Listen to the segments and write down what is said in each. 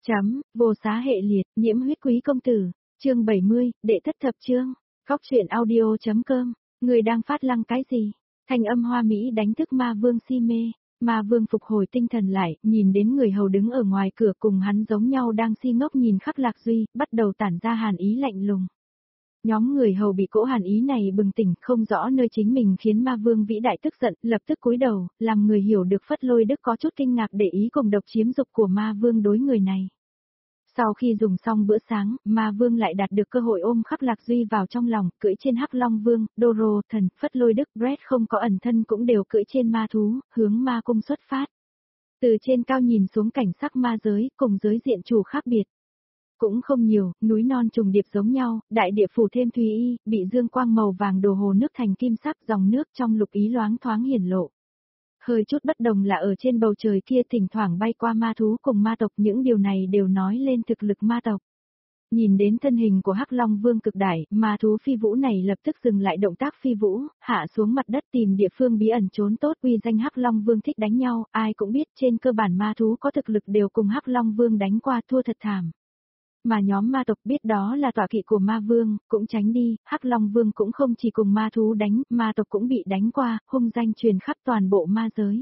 Chấm, vô xá hệ liệt, nhiễm huyết quý công tử, chương 70, đệ thất thập chương, góc truyện audio.com, người đang phát lăng cái gì? Thanh âm hoa mỹ đánh thức ma vương si mê, ma vương phục hồi tinh thần lại, nhìn đến người hầu đứng ở ngoài cửa cùng hắn giống nhau đang si ngốc nhìn Khắc Lạc Duy, bắt đầu tản ra hàn ý lạnh lùng. Nhóm người hầu bị cỗ hàn ý này bừng tỉnh, không rõ nơi chính mình khiến ma vương vĩ đại tức giận, lập tức cúi đầu, làm người hiểu được Phất Lôi Đức có chút kinh ngạc để ý cùng độc chiếm dục của ma vương đối người này. Sau khi dùng xong bữa sáng, ma vương lại đạt được cơ hội ôm Khắc Lạc Duy vào trong lòng, cưỡi trên Hắc Long Vương, Doro, Thần, Phất Lôi Đức, Brett không có ẩn thân cũng đều cưỡi trên ma thú, hướng ma cung xuất phát. Từ trên cao nhìn xuống cảnh sắc ma giới, cùng giới diện chủ khác biệt. Cũng không nhiều, núi non trùng điệp giống nhau, đại địa phủ thêm thùy y, bị dương quang màu vàng đồ hồ nước thành kim sắc, dòng nước trong lục ý loáng thoáng hiển lộ. Hơi chút bất đồng là ở trên bầu trời kia thỉnh thoảng bay qua ma thú cùng ma tộc, những điều này đều nói lên thực lực ma tộc. Nhìn đến thân hình của Hắc Long Vương cực đại, ma thú phi vũ này lập tức dừng lại động tác phi vũ, hạ xuống mặt đất tìm địa phương bí ẩn trốn tốt. Uy danh Hắc Long Vương thích đánh nhau, ai cũng biết trên cơ bản ma thú có thực lực đều cùng Hắc Long Vương đánh qua thua thật thảm. Mà nhóm ma tộc biết đó là tọa kỵ của ma vương, cũng tránh đi, Hắc Long Vương cũng không chỉ cùng ma thú đánh, ma tộc cũng bị đánh qua, hung danh truyền khắp toàn bộ ma giới.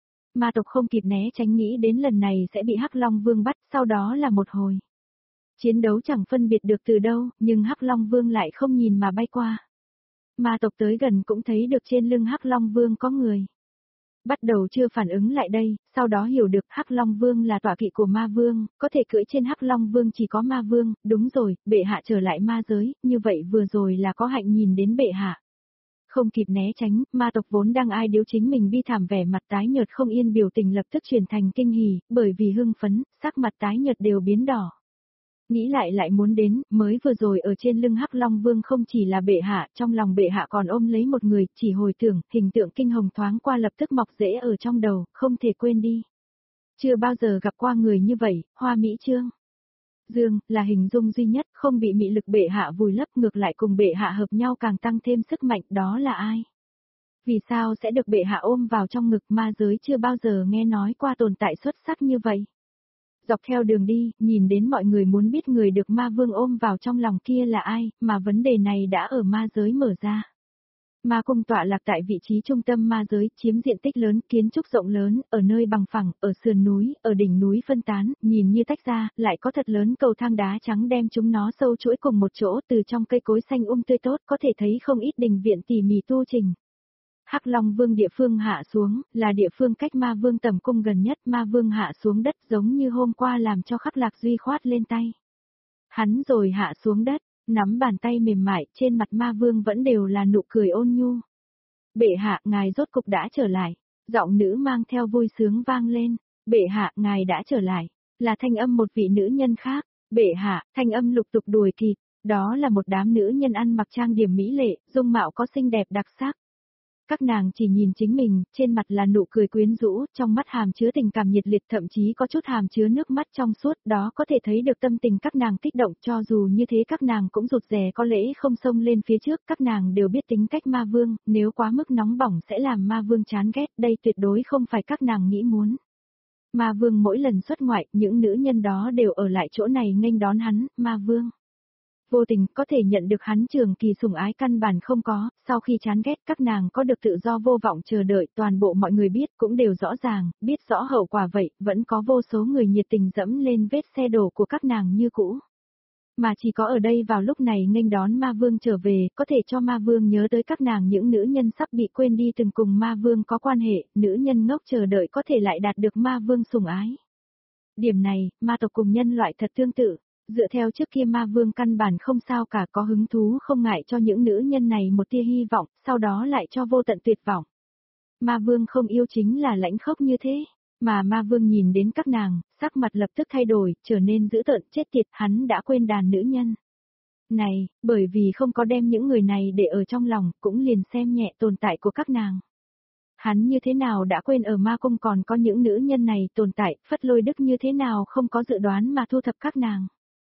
Ma tộc không kịp né tránh nghĩ đến lần này sẽ bị Hắc Long Vương bắt, sau đó là một hồi. Chiến đấu chẳng phân biệt được từ đâu, nhưng Hắc Long Vương lại không nhìn mà bay qua. Ma tộc tới gần cũng thấy được trên lưng Hắc Long Vương có người. Bắt đầu chưa phản ứng lại đây, sau đó hiểu được Hắc Long Vương là tọa kỵ của ma vương, có thể cưỡi trên Hắc Long Vương chỉ có ma vương, đúng rồi, bệ hạ trở lại ma giới, như vậy vừa rồi là có hạnh nhìn đến bệ hạ. Không kịp né tránh, ma tộc vốn đang ai điếu chính mình bi thảm vẻ mặt tái nhợt không yên biểu tình lập tức chuyển thành kinh hỉ, bởi vì hưng phấn, sắc mặt tái nhợt đều biến đỏ. Nghĩ lại muốn đến, mới vừa rồi ở trên lưng Hắc Long Vương không chỉ là bệ hạ, trong lòng bệ hạ còn ôm lấy một người, chỉ hồi tưởng, hình tượng kinh hồng thoáng qua lập tức mọc rễ ở trong đầu, không thể quên đi. Chưa bao giờ gặp qua người như vậy, hoa mỹ trương. Dương, là hình dung duy nhất, không bị mị lực bệ hạ vùi lấp, ngược lại cùng bệ hạ hợp nhau càng tăng thêm sức mạnh, đó là ai? Vì sao sẽ được bệ hạ ôm vào trong ngực, ma giới chưa bao giờ nghe nói qua tồn tại xuất sắc như vậy? Dọc theo đường đi, nhìn đến mọi người muốn biết người được ma vương ôm vào trong lòng kia là ai, mà vấn đề này đã ở ma giới mở ra. Ma cung tọa lạc tại vị trí trung tâm ma giới, chiếm diện tích lớn, kiến trúc rộng lớn, ở nơi bằng phẳng, ở sườn núi, ở đỉnh núi phân tán, nhìn như tách ra, lại có thật lớn cầu thang đá trắng đem chúng nó sâu chuỗi cùng một chỗ, từ trong cây cối xanh tươi tốt có thể thấy không ít đình viện tỉ mỉ tu trình. Hắc Long Vương địa phương hạ xuống, là địa phương cách ma vương tầm cung gần nhất, ma vương hạ xuống đất giống như hôm qua làm cho Khắc Lạc Duy khoát lên tay. Hắn rồi hạ xuống đất, nắm bàn tay mềm mại, trên mặt ma vương vẫn đều là nụ cười ôn nhu. Bệ hạ, ngài rốt cục đã trở lại, giọng nữ mang theo vui sướng vang lên, bệ hạ, ngài đã trở lại, là thanh âm một vị nữ nhân khác, bệ hạ, thanh âm lục tục đuổi kịp, đó là một đám nữ nhân ăn mặc trang điểm mỹ lệ, dung mạo có xinh đẹp đặc sắc. Các nàng chỉ nhìn chính mình, trên mặt là nụ cười quyến rũ, trong mắt hàm chứa tình cảm nhiệt liệt, thậm chí có chút hàm chứa nước mắt trong suốt, đó có thể thấy được tâm tình các nàng kích động, cho dù như thế các nàng cũng rụt rè có lẽ không xông lên phía trước, các nàng đều biết tính cách ma vương, nếu quá mức nóng bỏng sẽ làm ma vương chán ghét, đây tuyệt đối không phải các nàng nghĩ muốn. Ma vương mỗi lần xuất ngoại, những nữ nhân đó đều ở lại chỗ này nghênh đón hắn, ma vương. Vô tình có thể nhận được hắn trường kỳ sủng ái căn bản không có, sau khi chán ghét các nàng có được tự do vô vọng chờ đợi, toàn bộ mọi người biết cũng đều rõ ràng, biết rõ hậu quả vậy, vẫn có vô số người nhiệt tình dẫm lên vết xe đổ của các nàng như cũ. Mà chỉ có ở đây vào lúc này nghênh đón ma vương trở về, có thể cho ma vương nhớ tới các nàng những nữ nhân sắp bị quên đi từng cùng ma vương có quan hệ, nữ nhân ngốc chờ đợi có thể lại đạt được ma vương sủng ái. Điểm này, ma tộc cùng nhân loại thật tương tự. Dựa theo trước kia ma vương căn bản không sao cả, có hứng thú không ngại cho những nữ nhân này một tia hy vọng, sau đó lại cho vô tận tuyệt vọng. Ma vương không yêu chính là lãnh khốc như thế, mà ma vương nhìn đến các nàng, sắc mặt lập tức thay đổi, trở nên dữ tợn chết tiệt, hắn đã quên đàn nữ nhân. Này, bởi vì không có đem những người này để ở trong lòng, cũng liền xem nhẹ tồn tại của các nàng. Hắn như thế nào đã quên ở ma cung còn có những nữ nhân này tồn tại, Phất Lôi Đức như thế nào không có dự đoán mà thu thập các nàng.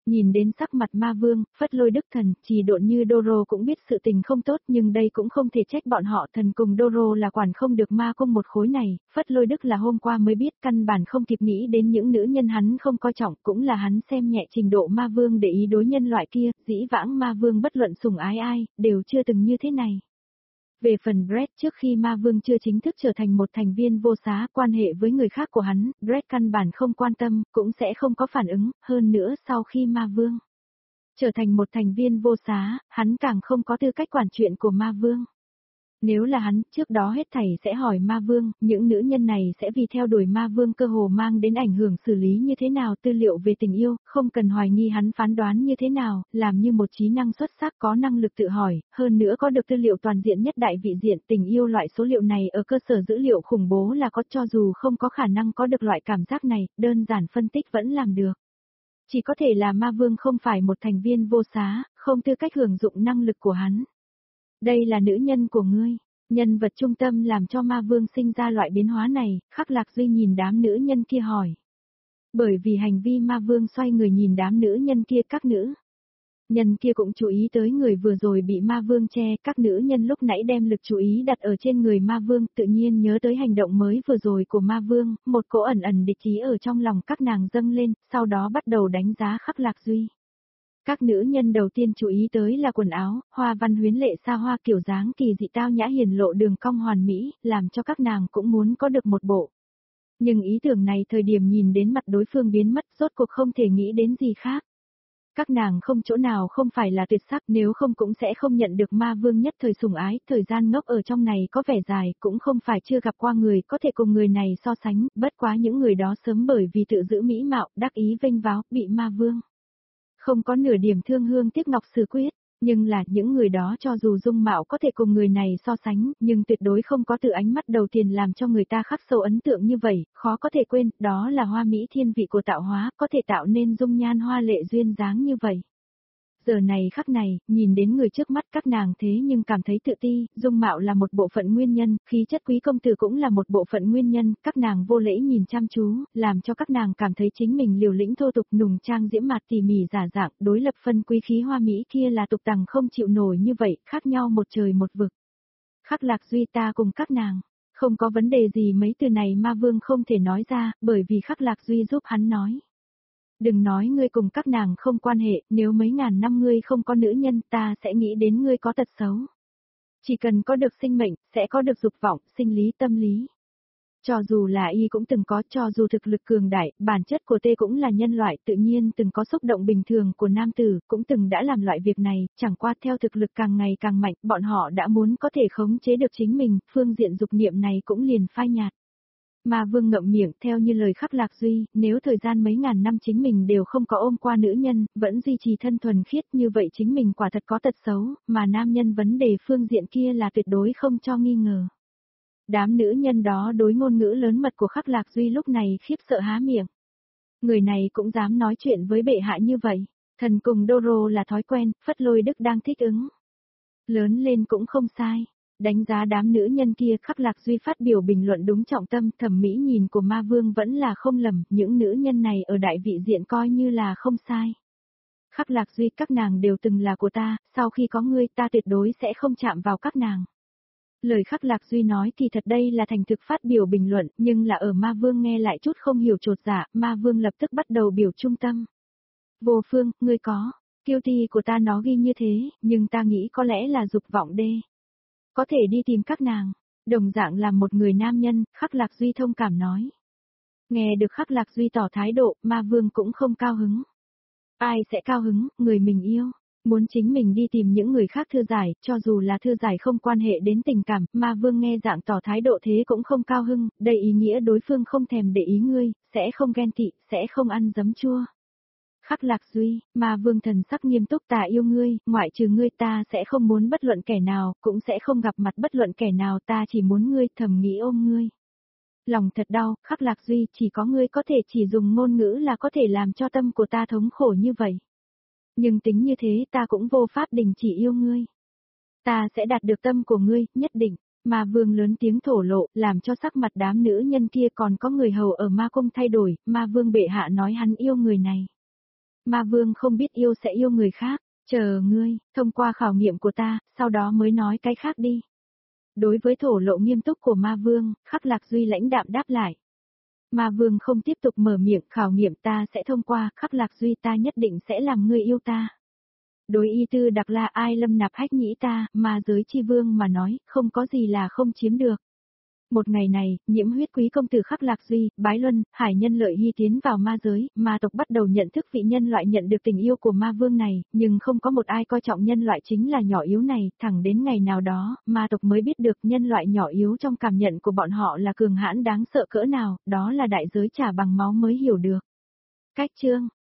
Nhìn đến sắc mặt ma vương, Phất Lôi Đức Thần, Trì Độn như Doro cũng biết sự tình không tốt nhưng đây cũng không thể trách bọn họ, thần cùng Doro là quản không được ma cung một khối này, Phất Lôi Đức là hôm qua mới biết, căn bản không kịp nghĩ đến những nữ nhân hắn không coi trọng, cũng là hắn xem nhẹ trình độ ma vương để ý đối nhân loại kia, dĩ vãng ma vương bất luận sủng ái ai, đều chưa từng như thế này. Về phần Brett, trước khi ma vương chưa chính thức trở thành một thành viên vô giá, quan hệ với người khác của hắn, Brett căn bản không quan tâm, cũng sẽ không có phản ứng, hơn nữa sau khi ma vương trở thành một thành viên vô giá, hắn càng không có tư cách quản chuyện của ma vương. Nếu là hắn, trước đó hết thảy sẽ hỏi ma vương, những nữ nhân này sẽ vì theo đuổi ma vương cơ hồ mang đến ảnh hưởng xử lý như thế nào, tư liệu về tình yêu, không cần hoài nghi hắn phán đoán như thế nào, làm như một trí năng xuất sắc có năng lực tự hỏi, hơn nữa có được tư liệu toàn diện nhất đại vị diện, tình yêu loại số liệu này ở cơ sở dữ liệu khủng bố là có, cho dù không có khả năng có được loại cảm giác này, đơn giản phân tích vẫn làm được. Chỉ có thể là ma vương không phải một thành viên vô giá, không tư cách hưởng dụng năng lực của hắn. Đây là nữ nhân của ngươi. Nhân vật trung tâm làm cho ma vương sinh ra loại biến hóa này, Khắc Lạc Duy nhìn đám nữ nhân kia hỏi. Bởi vì hành vi ma vương xoay người nhìn đám nữ nhân kia, các nữ nhân kia cũng chú ý tới người vừa rồi bị ma vương che, các nữ nhân lúc nãy đem lực chú ý đặt ở trên người ma vương, tự nhiên nhớ tới hành động mới vừa rồi của ma vương, một cỗ ẩn ẩn địch ý ở trong lòng các nàng dâng lên, sau đó bắt đầu đánh giá Khắc Lạc Duy. Các nữ nhân đầu tiên chú ý tới là quần áo, hoa văn huyến lệ xa hoa kiểu dáng kỳ dị tao nhã hiển lộ đường cong hoàn mỹ, làm cho các nàng cũng muốn có được một bộ. Nhưng ý tưởng này thời điểm nhìn đến mặt đối phương biến mất, rốt cuộc không thể nghĩ đến gì khác. Các nàng không chỗ nào không phải là tuyệt sắc, nếu không cũng sẽ không nhận được ma vương nhất thời sủng ái, thời gian ngốc ở trong này có vẻ dài, cũng không phải chưa gặp qua người có thể cùng người này so sánh, bất quá những người đó sớm bởi vì tự giữ mỹ mạo, đắc ý vênh váo, bị ma vương không có nửa điểm thương hương tiếc ngọc xử quyết, nhưng là những người đó cho dù dung mạo có thể cùng người này so sánh, nhưng tuyệt đối không có từ ánh mắt đầu tiên làm cho người ta khắc sâu ấn tượng như vậy, khó có thể quên, đó là hoa mỹ thiên vị của tạo hóa, có thể tạo nên dung nhan hoa lệ duyên dáng như vậy. Giờ này khắc này, nhìn đến người trước mắt các nàng thế nhưng cảm thấy tự ti, dung mạo là một bộ phận nguyên nhân, khí chất quý công tử cũng là một bộ phận nguyên nhân, các nàng vô lễ nhìn chăm chú, làm cho các nàng cảm thấy chính mình liều lĩnh thô tục nùng trang diễm mặt tỉ mỉ giả dạng, đối lập phân quý khí hoa mỹ kia là tục tằng không chịu nổi như vậy, khác nhau một trời một vực. Khắc Lạc Duy ta cùng các nàng, không có vấn đề gì mấy từ này ma vương không thể nói ra, bởi vì Khắc Lạc Duy giúp hắn nói. Đừng nói ngươi cùng các nàng không quan hệ, nếu mấy ngàn năm ngươi không có nữ nhân ta sẽ nghĩ đến ngươi có tật xấu. Chỉ cần có được sinh mệnh, sẽ có được dục vọng, sinh lý tâm lý. Cho dù là y cũng từng có, cho dù thực lực cường đại, bản chất của tê cũng là nhân loại, tự nhiên từng có xúc động bình thường của nam tử, cũng từng đã làm loại việc này, chẳng qua theo thực lực càng ngày càng mạnh, bọn họ đã muốn có thể khống chế được chính mình, phương diện dục niệm này cũng liền phai nhạt. Ma vương ngậm miệng theo như lời Khắc Lạc Duy, nếu thời gian mấy ngàn năm chính mình đều không có ôm qua nữ nhân, vẫn duy trì thân thuần khiết như vậy chính mình quả thật có tật xấu, mà nam nhân vấn đề phương diện kia là tuyệt đối không cho nghi ngờ. Đám nữ nhân đó đối ngôn ngữ lớn mật của Khắc Lạc Duy lúc này khiếp sợ há miệng. Người này cũng dám nói chuyện với bệ hạ như vậy, thần cùng Doro là thói quen, Phất Lôi Đức đang thích ứng. Lớn lên cũng không sai. Đánh giá đám nữ nhân kia Khắc Lạc Duy phát biểu bình luận đúng trọng tâm, thẩm mỹ nhìn của ma vương vẫn là không lầm, những nữ nhân này ở đại vị diện coi như là không sai. Khắc Lạc Duy các nàng đều từng là của ta, sau khi có ngươi ta tuyệt đối sẽ không chạm vào các nàng. Lời Khắc Lạc Duy nói kỳ thật đây là thành thực phát biểu bình luận, nhưng là ở ma vương nghe lại chút không hiểu chột dạ, ma vương lập tức bắt đầu biểu trung tâm. Vô Phương, ngươi có, kiêu ti của ta nó ghi như thế, nhưng ta nghĩ có lẽ là dục vọng đê. Có thể đi tìm các nàng, đồng dạng là một người nam nhân, Khắc Lạc Duy thông cảm nói. Nghe được Khắc Lạc Duy tỏ thái độ, ma vương cũng không cao hứng. Ai sẽ cao hứng, người mình yêu, muốn chính mình đi tìm những người khác thư giải, cho dù là thư giải không quan hệ đến tình cảm, ma vương nghe dạng tỏ thái độ thế cũng không cao hứng, đây ý nghĩa đối phương không thèm để ý ngươi, sẽ không ghen tị, sẽ không ăn giấm chua. Khắc Lạc Duy, ma vương thần sắc nghiêm túc ta yêu ngươi, ngoại trừ ngươi ta sẽ không muốn bất luận kẻ nào, cũng sẽ không gặp mặt bất luận kẻ nào ta chỉ muốn ngươi thầm nghĩ ôm ngươi. Lòng thật đau, Khắc Lạc Duy chỉ có ngươi có thể chỉ dùng ngôn ngữ là có thể làm cho tâm của ta thống khổ như vậy. Nhưng tính như thế ta cũng vô pháp đình chỉ yêu ngươi. Ta sẽ đạt được tâm của ngươi, nhất định. Ma vương lớn tiếng thổ lộ, làm cho sắc mặt đám nữ nhân kia còn có người hầu ở ma cung thay đổi, ma vương bệ hạ nói hắn yêu người này. Ma vương không biết yêu sẽ yêu người khác, chờ ngươi, thông qua khảo nghiệm của ta, sau đó mới nói cái khác đi. Đối với thổ lộ nghiêm túc của ma vương, Khắc Lạc Duy lãnh đạm đáp lại. Ma vương không tiếp tục mở miệng, khảo nghiệm ta sẽ thông qua, Khắc Lạc Duy ta nhất định sẽ làm ngươi yêu ta. Đối y tư đặc la ai lâm nạp hách nhĩ ta, ma giới chi vương mà nói, không có gì là không chiếm được. Một ngày này, nhiễm huyết quý công tử Khắc Lạc Duy, Bái Luân, Hải Nhân Lợi Hy tiến vào ma giới, ma tộc bắt đầu nhận thức vị nhân loại nhận được tình yêu của ma vương này, nhưng không có một ai coi trọng nhân loại chính là nhỏ yếu này, thẳng đến ngày nào đó, ma tộc mới biết được nhân loại nhỏ yếu trong cảm nhận của bọn họ là cường hãn đáng sợ cỡ nào, đó là đại giới trả bằng máu mới hiểu được. Cách chương